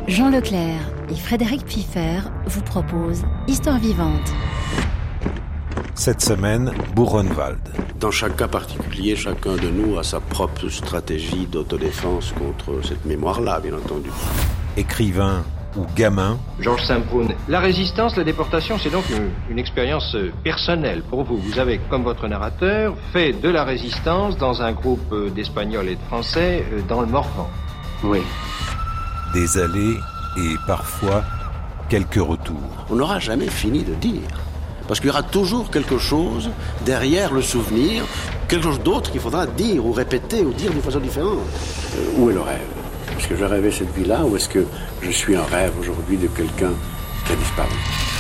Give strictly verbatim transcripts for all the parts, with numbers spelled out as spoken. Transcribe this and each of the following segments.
Jean Leclerc et Frédéric Pfiffer vous proposent Histoire vivante. Cette semaine, Buchenwald. Dans chaque cas particulier, chacun de nous a sa propre stratégie d'autodéfense contre cette mémoire-là, bien entendu. Écrivain ou gamin. Georges Saint-Proun. La résistance, la déportation, c'est donc une, une expérience personnelle pour vous. Vous avez, comme votre narrateur, fait de la résistance dans un groupe d'Espagnols et de Français dans le Morvan. Oui. Des allées et parfois quelques retours. On n'aura jamais fini de dire. Parce qu'il y aura toujours quelque chose derrière le souvenir, quelque chose d'autre qu'il faudra dire ou répéter ou dire d'une façon différente. Euh, où est le rêve ? Est-ce que je rêvais cette vie-là ou est-ce que je suis un rêve aujourd'hui de quelqu'un qui a disparu ?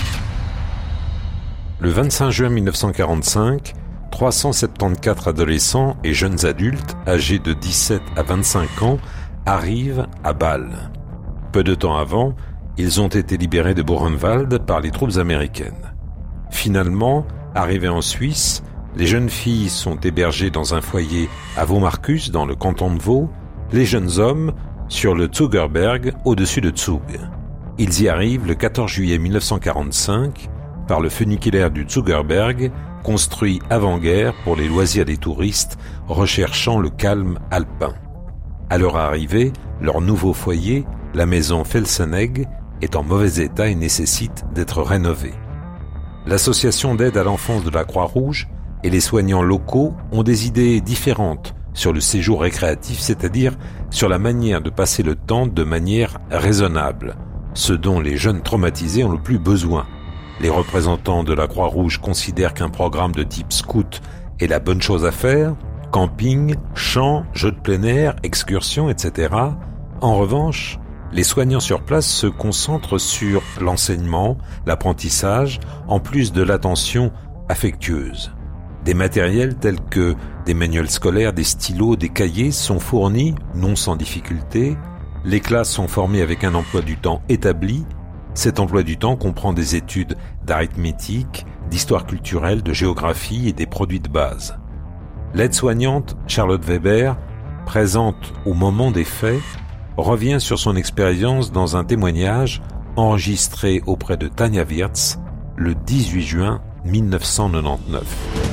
Le vingt-cinq juin mille neuf cent quarante-cinq, trois cent soixante-quatorze adolescents et jeunes adultes âgés de dix-sept à vingt-cinq ans arrivent à Bâle. Peu de temps avant, ils ont été libérés de Buchenwald par les troupes américaines. Finalement, arrivés en Suisse, les jeunes filles sont hébergées dans un foyer à Vaux-Marcus, dans le canton de Vaud, les jeunes hommes sur le Zugerberg, au-dessus de Zug. Ils y arrivent le quatorze juillet mille neuf cent quarante-cinq par le funiculaire du Zugerberg, construit avant-guerre pour les loisirs des touristes recherchant le calme alpin. À leur arrivée, leur nouveau foyer, la maison Felsenegg, est en mauvais état et nécessite d'être rénové. L'association d'aide à l'enfance de la Croix-Rouge et les soignants locaux ont des idées différentes sur le séjour récréatif, c'est-à-dire sur la manière de passer le temps de manière raisonnable, ce dont les jeunes traumatisés ont le plus besoin. Les représentants de la Croix-Rouge considèrent qu'un programme de type scout est la bonne chose à faire, camping, chants, jeux de plein air, excursions, et cetera. En revanche, les soignants sur place se concentrent sur l'enseignement, l'apprentissage, en plus de l'attention affectueuse. Des matériels tels que des manuels scolaires, des stylos, des cahiers sont fournis, non sans difficulté. Les classes sont formées avec un emploi du temps établi. Cet emploi du temps comprend des études d'arithmétique, d'histoire culturelle, de géographie et des produits de base. L'aide-soignante Charlotte Weber, présente au moment des faits, revient sur son expérience dans un témoignage enregistré auprès de Tania Wirtz le dix-huit juin mille neuf cent quatre-vingt-dix-neuf.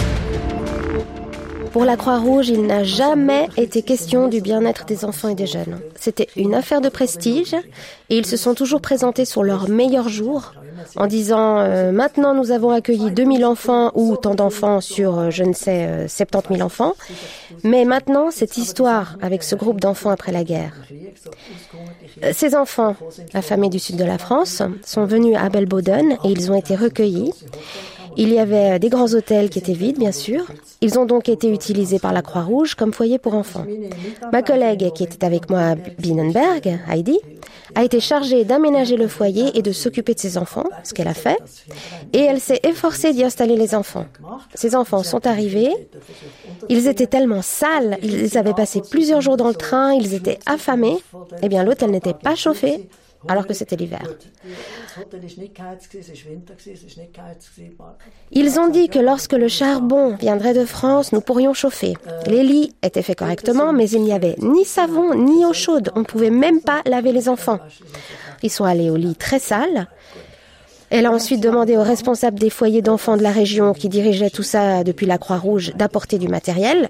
Pour la Croix-Rouge, il n'a jamais été question du bien-être des enfants et des jeunes. C'était une affaire de prestige et ils se sont toujours présentés sur leur meilleur jour en disant euh, « Maintenant, nous avons accueilli deux mille enfants ou tant d'enfants sur, euh, je ne sais, euh, soixante-dix mille enfants. Mais maintenant, cette histoire avec ce groupe d'enfants après la guerre. » Ces enfants, affamés du sud de la France, sont venus à Belboden et ils ont été recueillis. Il y avait des grands hôtels qui étaient vides, bien sûr. Ils ont donc été utilisés par la Croix-Rouge comme foyer pour enfants. Ma collègue qui était avec moi à Bienenberg, Heidi, a été chargée d'aménager le foyer et de s'occuper de ses enfants, ce qu'elle a fait, et elle s'est efforcée d'y installer les enfants. Ces enfants sont arrivés, ils étaient tellement sales, ils avaient passé plusieurs jours dans le train, ils étaient affamés, eh bien l'hôtel n'était pas chauffé, alors que c'était l'hiver. Ils ont dit que lorsque le charbon viendrait de France, nous pourrions chauffer. Les lits étaient faits correctement, mais il n'y avait ni savon ni eau chaude. On ne pouvait même pas laver les enfants. Ils sont allés au lit très sales. Elle a ensuite demandé aux responsables des foyers d'enfants de la région, qui dirigeaient tout ça depuis la Croix-Rouge, d'apporter du matériel.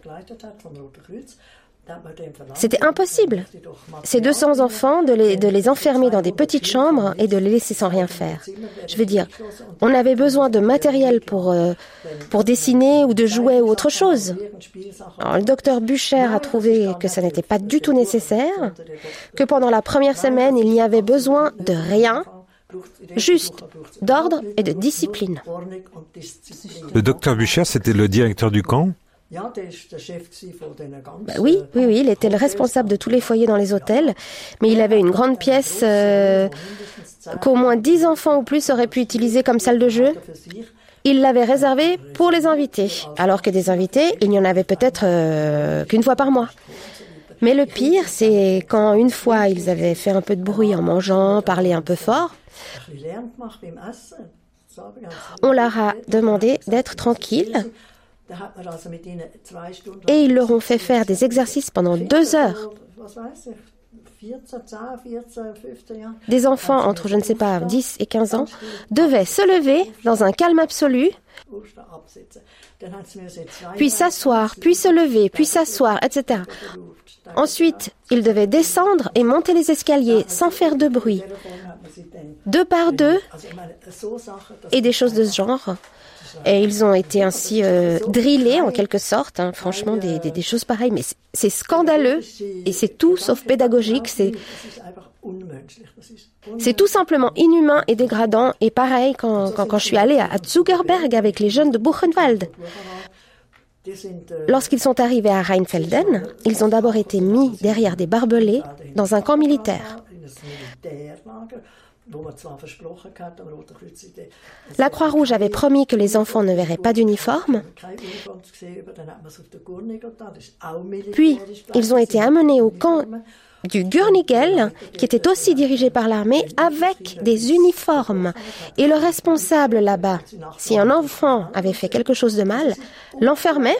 C'était impossible. Ces deux cents enfants, de les, de les enfermer dans des petites chambres et de les laisser sans rien faire. Je veux dire, on avait besoin de matériel pour, euh, pour dessiner ou de jouets ou autre chose. Alors, le docteur Bucher a trouvé que ça n'était pas du tout nécessaire, que pendant la première semaine, il n'y avait besoin de rien, juste d'ordre et de discipline. Le docteur Bucher, c'était le directeur du camp ? Bah oui, oui, oui, il était le responsable de tous les foyers dans les hôtels, mais il avait une grande pièce euh, qu'au moins dix enfants ou plus auraient pu utiliser comme salle de jeu. Il l'avait réservée pour les invités, alors que des invités, il n'y en avait peut-être euh, qu'une fois par mois. Mais le pire, c'est quand une fois ils avaient fait un peu de bruit en mangeant, parlé un peu fort, on leur a demandé d'être tranquilles. Et ils leur ont fait faire des exercices pendant deux heures. Des enfants entre, je ne sais pas, dix et quinze ans, devaient se lever dans un calme absolu, puis s'asseoir, puis se lever, puis s'asseoir, et cetera. Ensuite, ils devaient descendre et monter les escaliers sans faire de bruit, deux par deux, et des choses de ce genre. Et ils ont été ainsi euh, drillés en quelque sorte, hein, franchement des, des, des choses pareilles, mais c'est, c'est scandaleux et c'est tout sauf pédagogique, c'est, c'est tout simplement inhumain et dégradant. Et pareil quand, quand, quand je suis allée à, à Zugerberg avec les jeunes de Buchenwald. Lorsqu'ils sont arrivés à Rheinfelden, ils ont d'abord été mis derrière des barbelés dans un camp militaire. La Croix-Rouge avait promis que les enfants ne verraient pas d'uniforme. Puis, ils ont été amenés au camp du Gurnigel, qui était aussi dirigé par l'armée, avec des uniformes. Et le responsable là-bas, si un enfant avait fait quelque chose de mal, l'enfermait.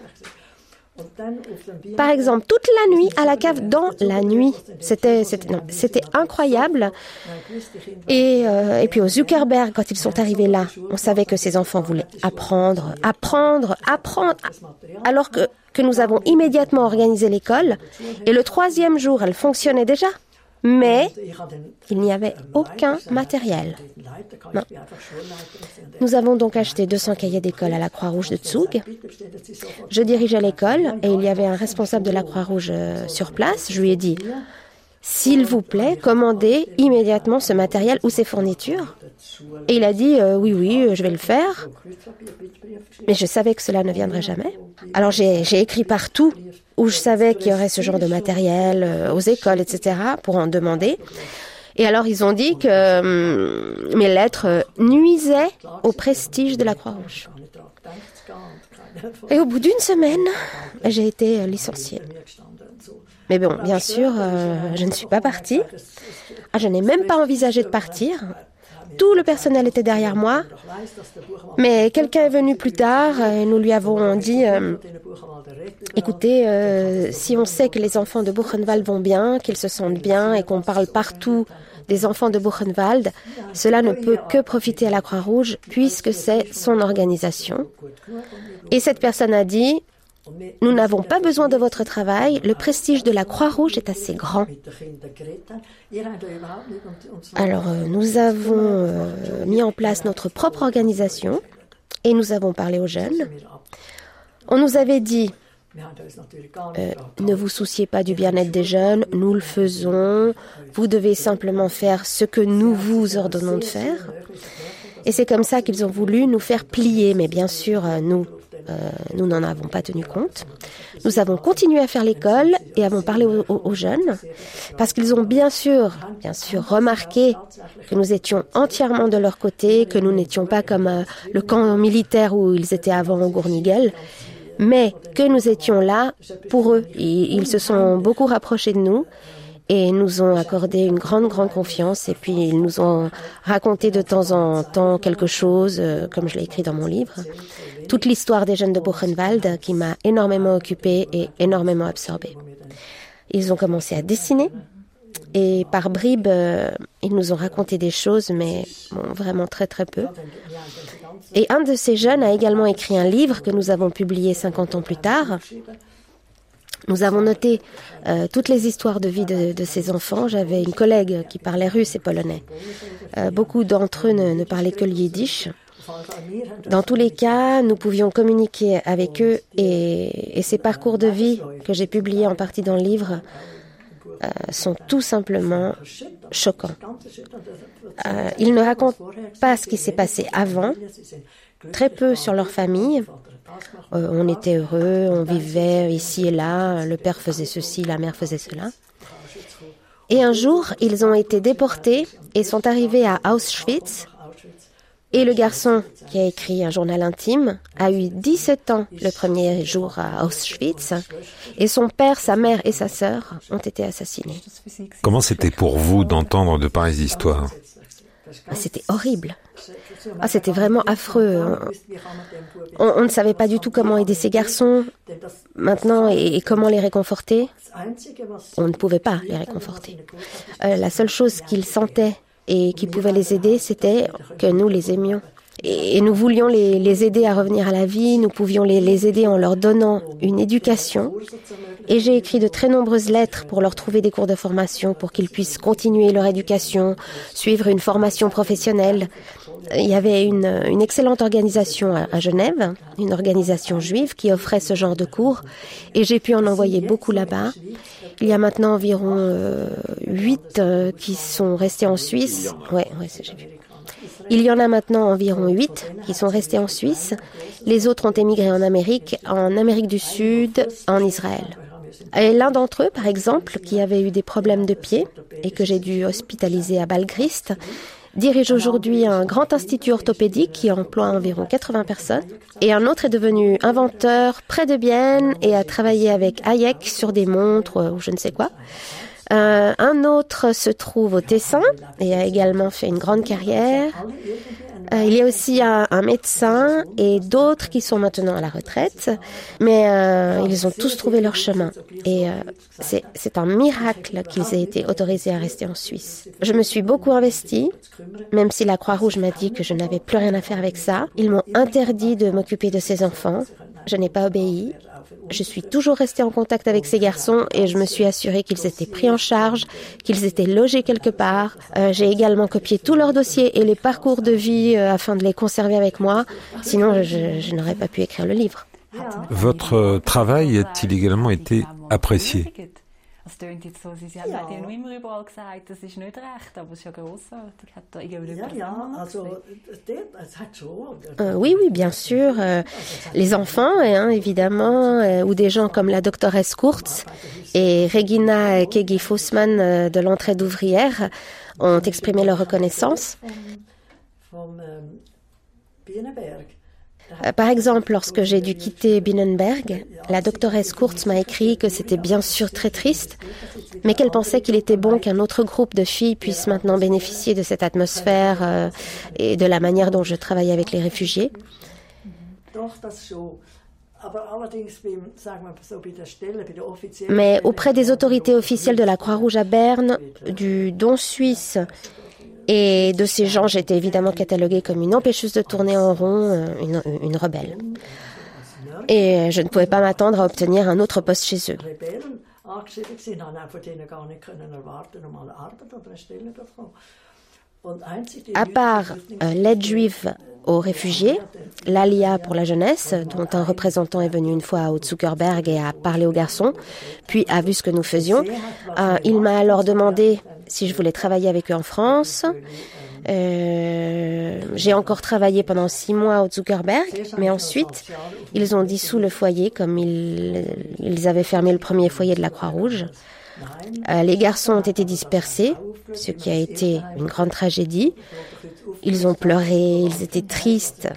Par exemple, toute la nuit à la cave, dans la nuit. C'était, c'était, non, c'était incroyable. Et, euh, et puis au Zuckerberg, quand ils sont arrivés là, on savait que ces enfants voulaient apprendre, apprendre, apprendre, alors que, que nous avons immédiatement organisé l'école. Et le troisième jour, elle fonctionnait déjà. Mais il n'y avait aucun matériel. Non. Nous avons donc acheté deux cents cahiers d'école à la Croix-Rouge de Zug. Je dirigeais l'école et il y avait un responsable de la Croix-Rouge sur place. Je lui ai dit, s'il vous plaît, commandez immédiatement ce matériel ou ces fournitures. Et il a dit, euh, oui, oui, je vais le faire. Mais je savais que cela ne viendrait jamais. Alors j'ai, j'ai écrit partout où je savais qu'il y aurait ce genre de matériel, euh, aux écoles, et cetera, pour en demander. Et alors, ils ont dit que euh, mes lettres euh, nuisaient au prestige de la Croix-Rouge. Et au bout d'une semaine, j'ai été euh, licenciée. Mais bon, bien sûr, euh, je ne suis pas partie. Ah, je n'ai même pas envisagé de partir. Tout le personnel était derrière moi. Mais quelqu'un est venu plus tard et nous lui avons dit... Euh, Écoutez, euh, si on sait que les enfants de Buchenwald vont bien, qu'ils se sentent bien et qu'on parle partout des enfants de Buchenwald, cela ne peut que profiter à la Croix-Rouge puisque c'est son organisation. Et cette personne a dit, nous n'avons pas besoin de votre travail, le prestige de la Croix-Rouge est assez grand. Alors, euh, nous avons euh, mis en place notre propre organisation et nous avons parlé aux jeunes. On nous avait dit, euh, ne vous souciez pas du bien-être des jeunes, nous le faisons, vous devez simplement faire ce que nous vous ordonnons de faire. Et c'est comme ça qu'ils ont voulu nous faire plier, mais bien sûr, nous, euh, nous n'en avons pas tenu compte. Nous avons continué à faire l'école et avons parlé aux, aux, aux jeunes, parce qu'ils ont bien sûr, bien sûr remarqué que nous étions entièrement de leur côté, que nous n'étions pas comme euh, le camp militaire où ils étaient avant au Gurnigel, mais que nous étions là pour eux. Ils, ils se sont beaucoup rapprochés de nous et nous ont accordé une grande, grande confiance. Et puis, ils nous ont raconté de temps en temps quelque chose, euh, comme je l'ai écrit dans mon livre. Toute l'histoire des jeunes de Buchenwald qui m'a énormément occupée et énormément absorbée. Ils ont commencé à dessiner. Et par bribes, euh, ils nous ont raconté des choses, mais bon, vraiment très, très peu. Et un de ces jeunes a également écrit un livre que nous avons publié cinquante ans plus tard. Nous avons noté euh, toutes les histoires de vie de, de ces enfants. J'avais une collègue qui parlait russe et polonais. Euh, beaucoup d'entre eux ne, ne parlaient que le yiddish. Dans tous les cas, nous pouvions communiquer avec eux et, et ces parcours de vie que j'ai publiés en partie dans le livre euh, sont tout simplement choquants. Euh, ils ne racontent pas ce qui s'est passé avant, très peu sur leur famille. Euh, on était heureux, on vivait ici et là, le père faisait ceci, la mère faisait cela. Et un jour, ils ont été déportés et sont arrivés à Auschwitz. Et le garçon qui a écrit un journal intime a eu dix-sept ans le premier jour à Auschwitz. Et son père, sa mère et sa sœur ont été assassinés. Comment c'était pour vous d'entendre de pareilles histoires ? Ah, c'était horrible. Ah, c'était vraiment affreux. On, on ne savait pas du tout comment aider ces garçons maintenant et, et comment les réconforter. On ne pouvait pas les réconforter. Euh, la seule chose qu'ils sentaient et qui pouvait les aider, c'était que nous les aimions. Et nous voulions les, les aider à revenir à la vie, nous pouvions les, les aider en leur donnant une éducation. Et j'ai écrit de très nombreuses lettres pour leur trouver des cours de formation, pour qu'ils puissent continuer leur éducation, suivre une formation professionnelle. Il y avait une, une excellente organisation à, à Genève, une organisation juive qui offrait ce genre de cours. Et j'ai pu en envoyer beaucoup là-bas. Il y a maintenant environ euh, huit euh, qui sont restés en Suisse. Ouais, ouais, j'ai vu. Il y en a maintenant environ huit qui sont restés en Suisse. Les autres ont émigré en Amérique, en Amérique du Sud, en Israël. Et l'un d'entre eux, par exemple, qui avait eu des problèmes de pied et que j'ai dû hospitaliser à Balgrist, dirige aujourd'hui un grand institut orthopédique qui emploie environ quatre-vingts personnes. Et un autre est devenu inventeur près de Bienne et a travaillé avec Hayek sur des montres ou je ne sais quoi. Euh, un autre se trouve au Tessin et a également fait une grande carrière. Euh, il y a aussi un, un médecin et d'autres qui sont maintenant à la retraite, mais euh, ils ont tous trouvé leur chemin. Et euh, c'est, c'est un miracle qu'ils aient été autorisés à rester en Suisse. Je me suis beaucoup investie, même si la Croix-Rouge m'a dit que je n'avais plus rien à faire avec ça. Ils m'ont interdit de m'occuper de ces enfants. Je n'ai pas obéi. Je suis toujours restée en contact avec ces garçons et je me suis assurée qu'ils étaient pris en charge, qu'ils étaient logés quelque part. Euh, j'ai également copié tous leurs dossiers et les parcours de vie euh, afin de les conserver avec moi. Sinon, je, je n'aurais pas pu écrire le livre. Votre travail a-t-il également été apprécié ? Es tönt jetzt so, sie haben ja noch immer überall gesagt, das ist nicht recht, aber es ist ja grossartig. Hat da irgendjemand euh, Oui, oui, bien sûr. Euh, les enfants, hein, évidemment, euh, ou des gens comme la doctoresse Kurz et Regina Kegi-Fussmann euh, de l'entraide ouvrière ont exprimé leur reconnaissance. Par exemple, lorsque j'ai dû quitter Binnenberg, la doctoresse Kurz m'a écrit que c'était bien sûr très triste, mais qu'elle pensait qu'il était bon qu'un autre groupe de filles puisse maintenant bénéficier de cette atmosphère euh, et de la manière dont je travaille avec les réfugiés. Mais auprès des autorités officielles de la Croix-Rouge à Berne, du Don Suisse et de ces gens, j'étais évidemment cataloguée comme une empêcheuse de tourner en rond, une, une rebelle. Et je ne pouvais pas m'attendre à obtenir un autre poste chez eux. À part euh, l'aide juive aux réfugiés, l'A L I A pour la jeunesse, dont un représentant est venu une fois au Zuckerberg et a parlé aux garçons, puis a vu ce que nous faisions, euh, il m'a alors demandé si je voulais travailler avec eux en France. Euh, j'ai encore travaillé pendant six mois au Zuckerberg, mais ensuite, ils ont dissous le foyer comme ils, ils avaient fermé le premier foyer de la Croix-Rouge. Euh, les garçons ont été dispersés, ce qui a été une grande tragédie. Ils ont pleuré, ils étaient tristes,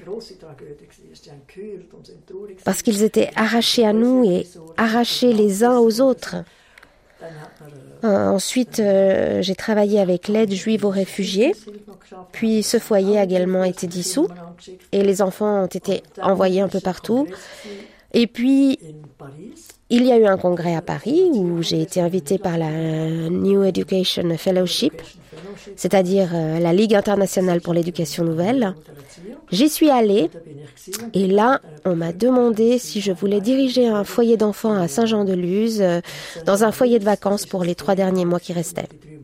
parce qu'ils étaient arrachés à nous et arrachés les uns aux autres. Euh, ensuite, euh, j'ai travaillé avec l'aide juive aux réfugiés, puis ce foyer a également été dissous et les enfants ont été envoyés un peu partout. Et puis, il y a eu un congrès à Paris où j'ai été invitée par la New Education Fellowship, c'est-à-dire euh, la Ligue internationale pour l'éducation nouvelle. J'y suis allée et là, on m'a demandé si je voulais diriger un foyer d'enfants à Saint-Jean-de-Luz, euh, dans un foyer de vacances pour les trois derniers mois qui restaient.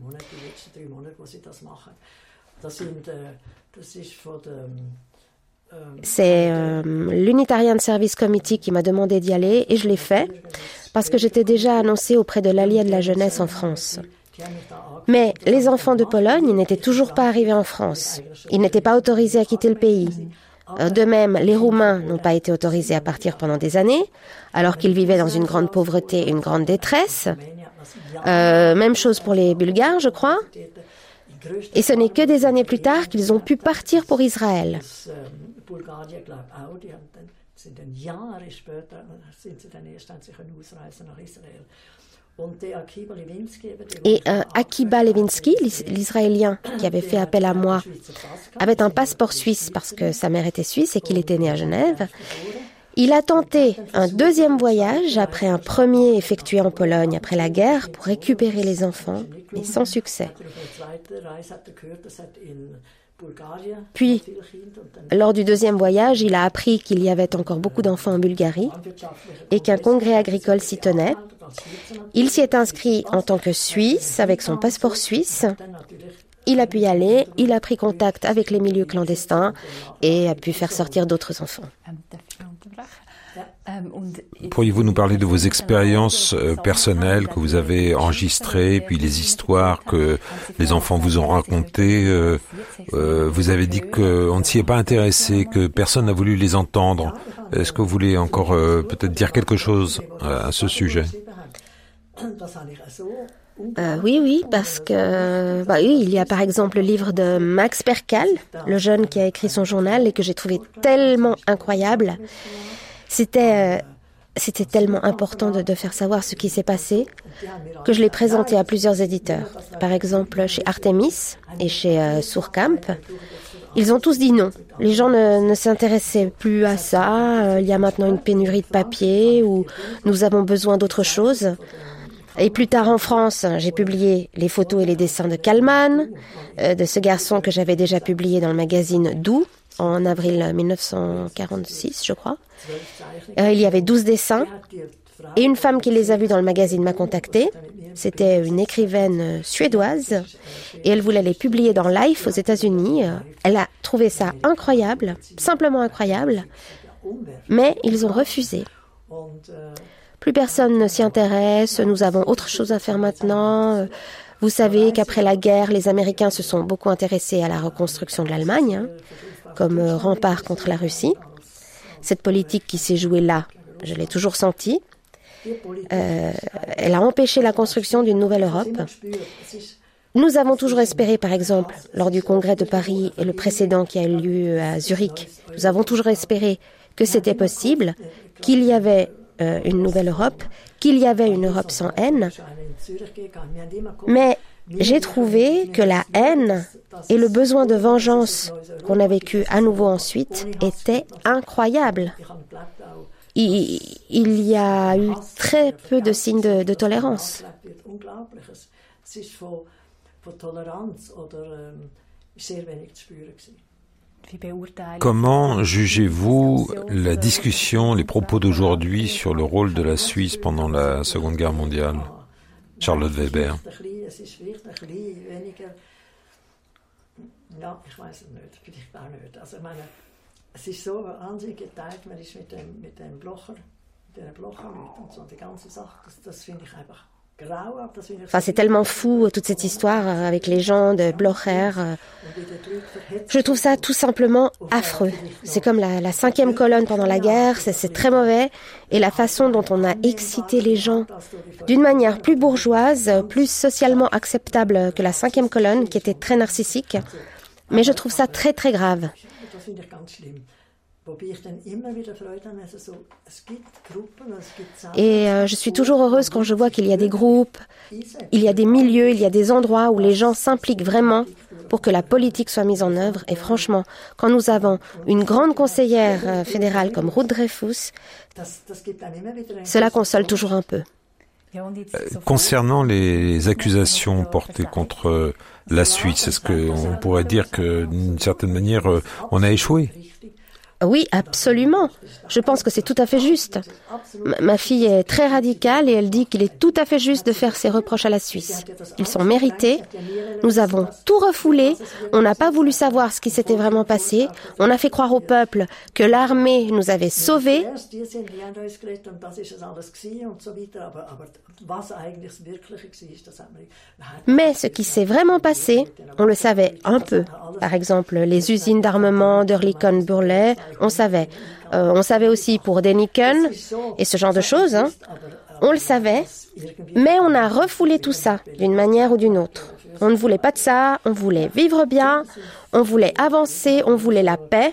C'est euh, l'Unitarian Service Committee qui m'a demandé d'y aller et je l'ai fait parce que j'étais déjà annoncée auprès de l'Allié de la jeunesse en France. Mais les enfants de Pologne n'étaient toujours pas arrivés en France. Ils n'étaient pas autorisés à quitter le pays. De même, les Roumains n'ont pas été autorisés à partir pendant des années, alors qu'ils vivaient dans une grande pauvreté et une grande détresse. Euh, même chose pour les Bulgares, je crois. Et ce n'est que des années plus tard qu'ils ont pu partir pour Israël. Et euh, Akiba Levinsky, l'Israélien qui avait fait appel à moi, avait un passeport suisse parce que sa mère était suisse et qu'il était né à Genève. Il a tenté un deuxième voyage après un premier effectué en Pologne après la guerre pour récupérer les enfants, mais sans succès. Puis, lors du deuxième voyage, il a appris qu'il y avait encore beaucoup d'enfants en Bulgarie et qu'un congrès agricole s'y tenait. Il s'y est inscrit en tant que Suisse, avec son passeport suisse. Il a pu y aller, il a pris contact avec les milieux clandestins et a pu faire sortir d'autres enfants. Pourriez-vous nous parler de vos expériences euh, personnelles que vous avez enregistrées, puis les histoires que les enfants vous ont racontées euh, euh, Vous avez dit qu'on ne s'y est pas intéressé, que personne n'a voulu les entendre. Est-ce que vous voulez encore euh, peut-être dire quelque chose à, à ce sujet ? Euh, oui, oui, parce que bah oui, il y a par exemple le livre de Max Percal, le jeune qui a écrit son journal et que j'ai trouvé tellement incroyable. C'était, euh, c'était tellement important de, de faire savoir ce qui s'est passé que je l'ai présenté à plusieurs éditeurs. Par exemple, chez Artemis et chez euh, Suhrkamp. Ils ont tous dit non. Les gens ne, ne s'intéressaient plus à ça. Euh, il y a maintenant une pénurie de papier ou nous avons besoin d'autre chose. Et plus tard en France, j'ai publié les photos et les dessins de Kallmann, euh, de ce garçon que j'avais déjà publié dans le magazine Doux en avril dix-neuf cent quarante-six, je crois. Euh, il y avait douze dessins et une femme qui les a vus dans le magazine m'a contactée. C'était une écrivaine suédoise et elle voulait les publier dans Life aux États-Unis. Elle a trouvé ça incroyable, simplement incroyable, mais ils ont refusé. Plus personne ne s'y intéresse, nous avons autre chose à faire maintenant. Vous savez qu'après la guerre, les Américains se sont beaucoup intéressés à la reconstruction de l'Allemagne, hein, comme rempart contre la Russie. Cette politique qui s'est jouée là, je l'ai toujours sentie. Euh, elle a empêché la construction d'une nouvelle Europe. Nous avons toujours espéré, par exemple, lors du congrès de Paris et le précédent qui a eu lieu à Zurich, nous avons toujours espéré que c'était possible, qu'il y avait euh, une nouvelle Europe, qu'il y avait une Europe sans haine. Mais j'ai trouvé que la haine et le besoin de vengeance qu'on a vécu à nouveau ensuite étaient incroyables. Il, il y a eu très peu de signes de, de tolérance. Comment jugez-vous la discussion, les propos d'aujourd'hui sur le rôle de la Suisse pendant la Seconde Guerre mondiale? Charlotte Weber. Es ist so wahnsinnig geteilt, man ist mit dem, mit dem Blocher, mit den Blocherleuten und so, die ganze Sache, das, das finde ich einfach grauenhaft. Enfin, c'est tellement fou, toute cette histoire avec les gens de Blocher. Je trouve ça tout simplement affreux. C'est comme la, la cinquième colonne pendant la guerre, c'est, c'est très mauvais. Et la façon dont on a excité les gens d'une manière plus bourgeoise, plus socialement acceptable que la cinquième colonne, qui était très narcissique. Mais je trouve ça très très grave. Et euh, je suis toujours heureuse quand je vois qu'il y a des groupes, il y a des milieux, il y a des endroits où les gens s'impliquent vraiment pour que la politique soit mise en œuvre. Et franchement, quand nous avons une grande conseillère euh, fédérale comme Ruth Dreyfus, cela console toujours un peu. Concernant les accusations portées contre la Suisse, est-ce qu'on pourrait dire que, d'une certaine manière, on a échoué? Oui, absolument. Je pense que c'est tout à fait juste. M- ma fille est très radicale et elle dit qu'il est tout à fait juste de faire ces reproches à la Suisse. Ils sont mérités. Nous avons tout refoulé. On n'a pas voulu savoir ce qui s'était vraiment passé. On a fait croire au peuple que l'armée nous avait sauvés. Mais ce qui s'est vraiment passé, on le savait un peu. Par exemple, les usines d'armement d'Oerlikon-Burley, on savait. Euh, on savait aussi pour Deniken et ce genre de choses. Hein. On le savait, mais on a refoulé tout ça d'une manière ou d'une autre. On ne voulait pas de ça, on voulait vivre bien, on voulait avancer, on voulait la paix.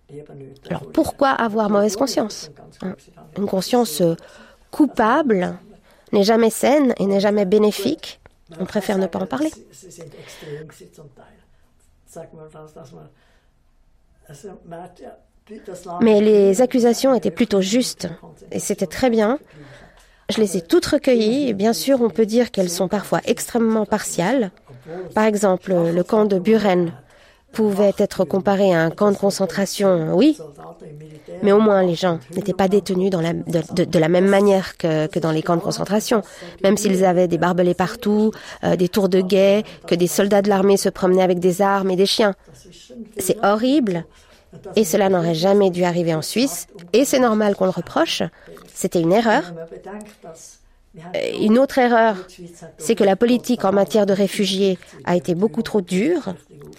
Alors pourquoi avoir mauvaise conscience ? Une conscience coupable n'est jamais saine et n'est jamais bénéfique. On préfère ne pas en parler. Mais les accusations étaient plutôt justes et c'était très bien. Je les ai toutes recueillies et bien sûr on peut dire qu'elles sont parfois extrêmement partiales. Par exemple, le camp de Buren pouvait être comparé à un camp de concentration, oui, mais au moins les gens n'étaient pas détenus dans la, de, de, de la même manière que, que dans les camps de concentration, même s'ils avaient des barbelés partout, euh, des tours de guet, que des soldats de l'armée se promenaient avec des armes et des chiens. C'est horrible et cela n'aurait jamais dû arriver en Suisse et c'est normal qu'on le reproche, c'était une erreur. Une autre erreur, c'est que la politique en matière de réfugiés a été beaucoup trop dure.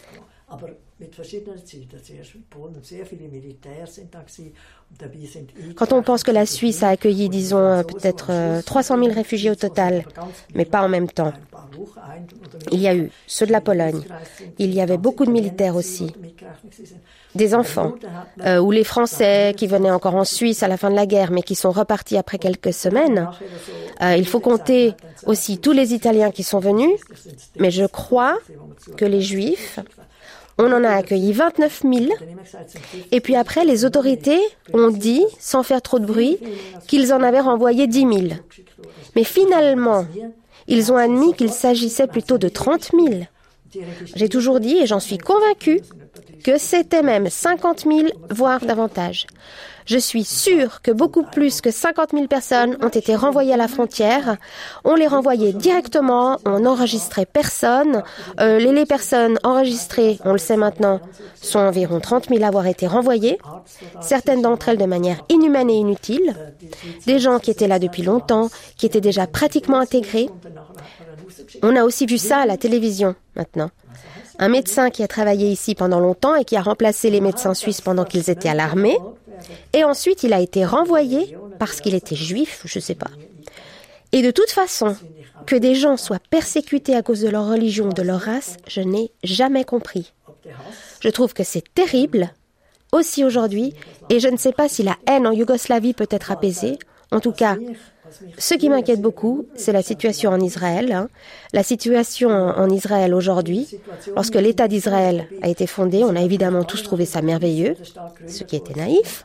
Quand on pense que la Suisse a accueilli, disons, peut-être euh, trois cent mille réfugiés au total, mais pas en même temps. Il y a eu ceux de la Pologne, il y avait beaucoup de militaires aussi, des enfants, euh, ou les Français qui venaient encore en Suisse à la fin de la guerre, mais qui sont repartis après quelques semaines. Euh, il faut compter aussi tous les Italiens qui sont venus, mais je crois que les Juifs, on en a accueilli vingt-neuf mille, et puis après, les autorités ont dit, sans faire trop de bruit, qu'ils en avaient renvoyé dix mille. Mais finalement, ils ont admis qu'il s'agissait plutôt de trente mille. J'ai toujours dit, et j'en suis convaincue, que c'était même cinquante mille, voire davantage. Je suis sûre que beaucoup plus que cinquante mille personnes ont été renvoyées à la frontière. On les renvoyait directement, on n'enregistrait personne. Euh, les, les personnes enregistrées, on le sait maintenant, sont environ trente mille à avoir été renvoyées. Certaines d'entre elles de manière inhumaine et inutile. Des gens qui étaient là depuis longtemps, qui étaient déjà pratiquement intégrés. On a aussi vu ça à la télévision maintenant. Un médecin qui a travaillé ici pendant longtemps et qui a remplacé les médecins suisses pendant qu'ils étaient à l'armée. Et ensuite, il a été renvoyé parce qu'il était juif, je ne sais pas. Et de toute façon, que des gens soient persécutés à cause de leur religion ou de leur race, je n'ai jamais compris. Je trouve que c'est terrible, aussi aujourd'hui, et je ne sais pas si la haine en Yougoslavie peut être apaisée. En tout cas, ce qui m'inquiète beaucoup, c'est la situation en Israël. Hein. La situation en Israël aujourd'hui, lorsque l'État d'Israël a été fondé, on a évidemment tous trouvé ça merveilleux, ce qui était naïf.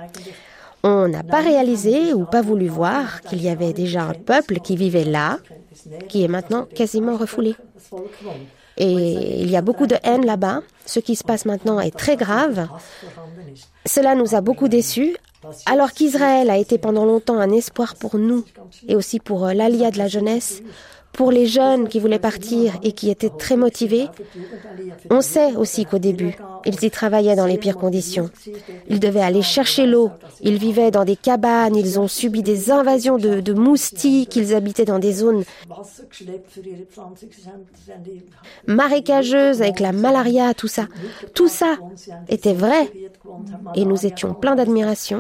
On n'a pas réalisé ou pas voulu voir qu'il y avait déjà un peuple qui vivait là, qui est maintenant quasiment refoulé. Et il y a beaucoup de haine là-bas. Ce qui se passe maintenant est très grave. Cela nous a beaucoup déçus, alors qu'Israël a été pendant longtemps un espoir pour nous et aussi pour l'Aliyah de la jeunesse, pour les jeunes qui voulaient partir et qui étaient très motivés. On sait aussi qu'au début, ils y travaillaient dans les pires conditions. Ils devaient aller chercher l'eau, ils vivaient dans des cabanes, ils ont subi des invasions de, de moustiques, ils habitaient dans des zones marécageuses avec la malaria, tout ça. Tout ça était vrai et nous étions pleins d'admiration.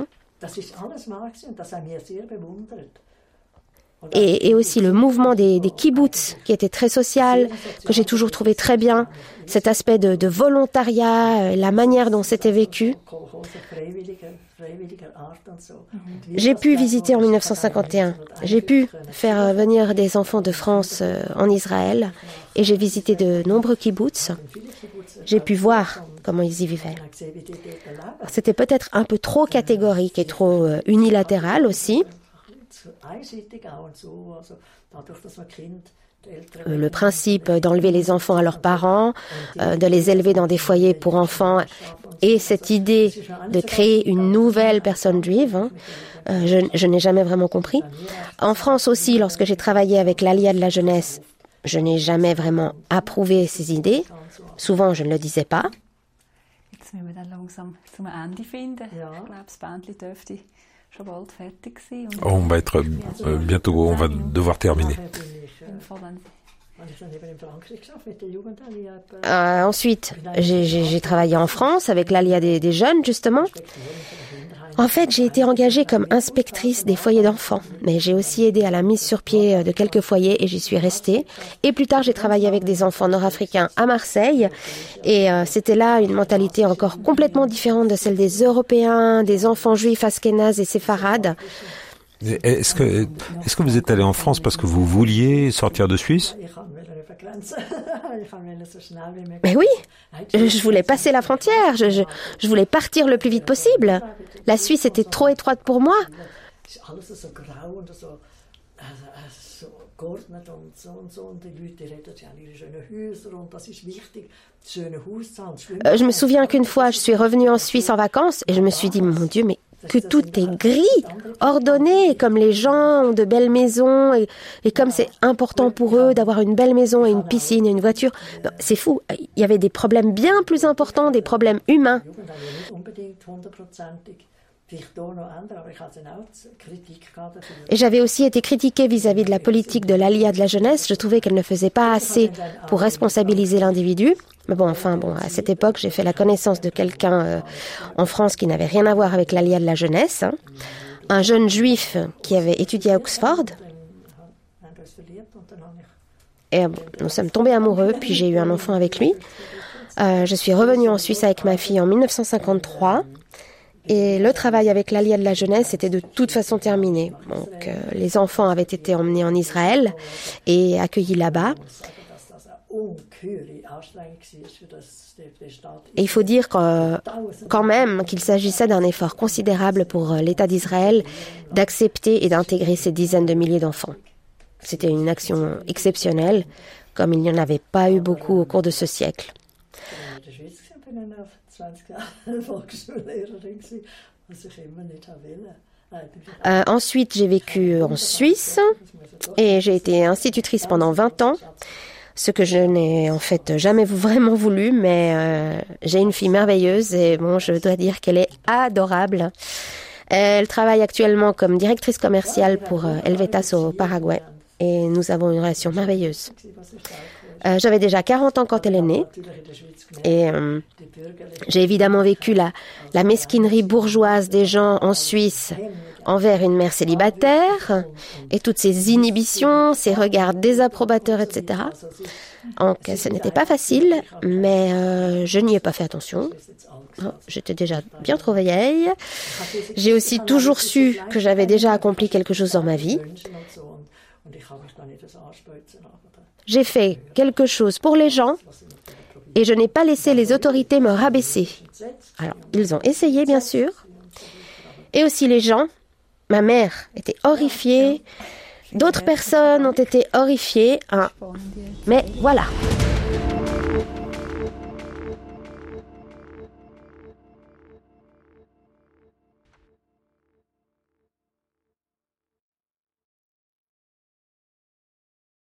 Et, et aussi le mouvement des, des kibbutz qui était très social, que j'ai toujours trouvé très bien, cet aspect de, de volontariat, la manière dont c'était vécu. J'ai pu visiter en dix-neuf cent cinquante et un, j'ai pu faire venir des enfants de France en Israël et j'ai visité de nombreux kibbutz. J'ai pu voir comment ils y vivaient. C'était peut-être un peu trop catégorique et trop unilatéral aussi. Le principe d'enlever les enfants à leurs parents, euh, de les élever dans des foyers pour enfants, et cette idée de créer une nouvelle personne juive, hein, euh, je, je n'ai jamais vraiment compris. En France aussi, lorsque j'ai travaillé avec l'Aliyah de la jeunesse, je n'ai jamais vraiment approuvé ces idées. Souvent, je ne le disais pas. Oh, on va être euh, bientôt, on va devoir terminer. Euh, ensuite, j'ai, j'ai, j'ai travaillé en France avec l'Alia des, des jeunes, justement. En fait, j'ai été engagée comme inspectrice des foyers d'enfants, mais j'ai aussi aidé à la mise sur pied de quelques foyers et j'y suis restée. Et plus tard, j'ai travaillé avec des enfants nord-africains à Marseille et euh, c'était là une mentalité encore complètement différente de celle des Européens, des enfants juifs askénazes et séfarades. Est-ce que, est-ce que vous êtes allé en France parce que vous vouliez sortir de Suisse ? Mais oui, je voulais passer la frontière, je, je, je voulais partir le plus vite possible. La Suisse était trop étroite pour moi. Euh, je me souviens qu'une fois, je suis revenue en Suisse en vacances et je me suis dit, mon Dieu, mais que tout est gris, ordonné, comme les gens ont de belles maisons et, et comme c'est important pour eux d'avoir une belle maison et une piscine et une voiture. Non, c'est fou, il y avait des problèmes bien plus importants, des problèmes humains. Et j'avais aussi été critiquée vis-à-vis de la politique de l'Alia de la jeunesse. Je trouvais qu'elle ne faisait pas assez pour responsabiliser l'individu. Mais bon, enfin, bon, à cette époque, j'ai fait la connaissance de quelqu'un euh, en France qui n'avait rien à voir avec l'Alia de la jeunesse. Hein. Un jeune juif qui avait étudié à Oxford. Et bon, nous sommes tombés amoureux, puis j'ai eu un enfant avec lui. Euh, je suis revenue en Suisse avec ma fille en dix-neuf cent cinquante-trois. Et le travail avec l'Alia de la jeunesse était de toute façon terminé. Donc, euh, les enfants avaient été emmenés en Israël et accueillis là-bas. Et il faut dire que, quand même qu'il s'agissait d'un effort considérable pour l'État d'Israël d'accepter et d'intégrer ces dizaines de milliers d'enfants. C'était une action exceptionnelle, comme il n'y en avait pas eu beaucoup au cours de ce siècle. Euh, ensuite, j'ai vécu en Suisse et j'ai été institutrice pendant vingt ans, ce que je n'ai en fait jamais vraiment voulu, mais euh, j'ai une fille merveilleuse et bon, je dois dire qu'elle est adorable. Elle travaille actuellement comme directrice commerciale pour euh, Helvetas au Paraguay et nous avons une relation merveilleuse. Euh, j'avais déjà quarante ans quand elle est née et euh, j'ai évidemment vécu la, la mesquinerie bourgeoise des gens en Suisse envers une mère célibataire et toutes ces inhibitions, ces regards désapprobateurs, et cetera. Donc ce n'était pas facile, mais euh, je n'y ai pas fait attention. Oh, j'étais déjà bien trop vieille. J'ai aussi toujours su que j'avais déjà accompli quelque chose dans ma vie. J'ai fait quelque chose pour les gens et je n'ai pas laissé les autorités me rabaisser. Alors, ils ont essayé, bien sûr. Et aussi les gens. Ma mère était horrifiée. D'autres personnes ont été horrifiées. Hein. Mais voilà.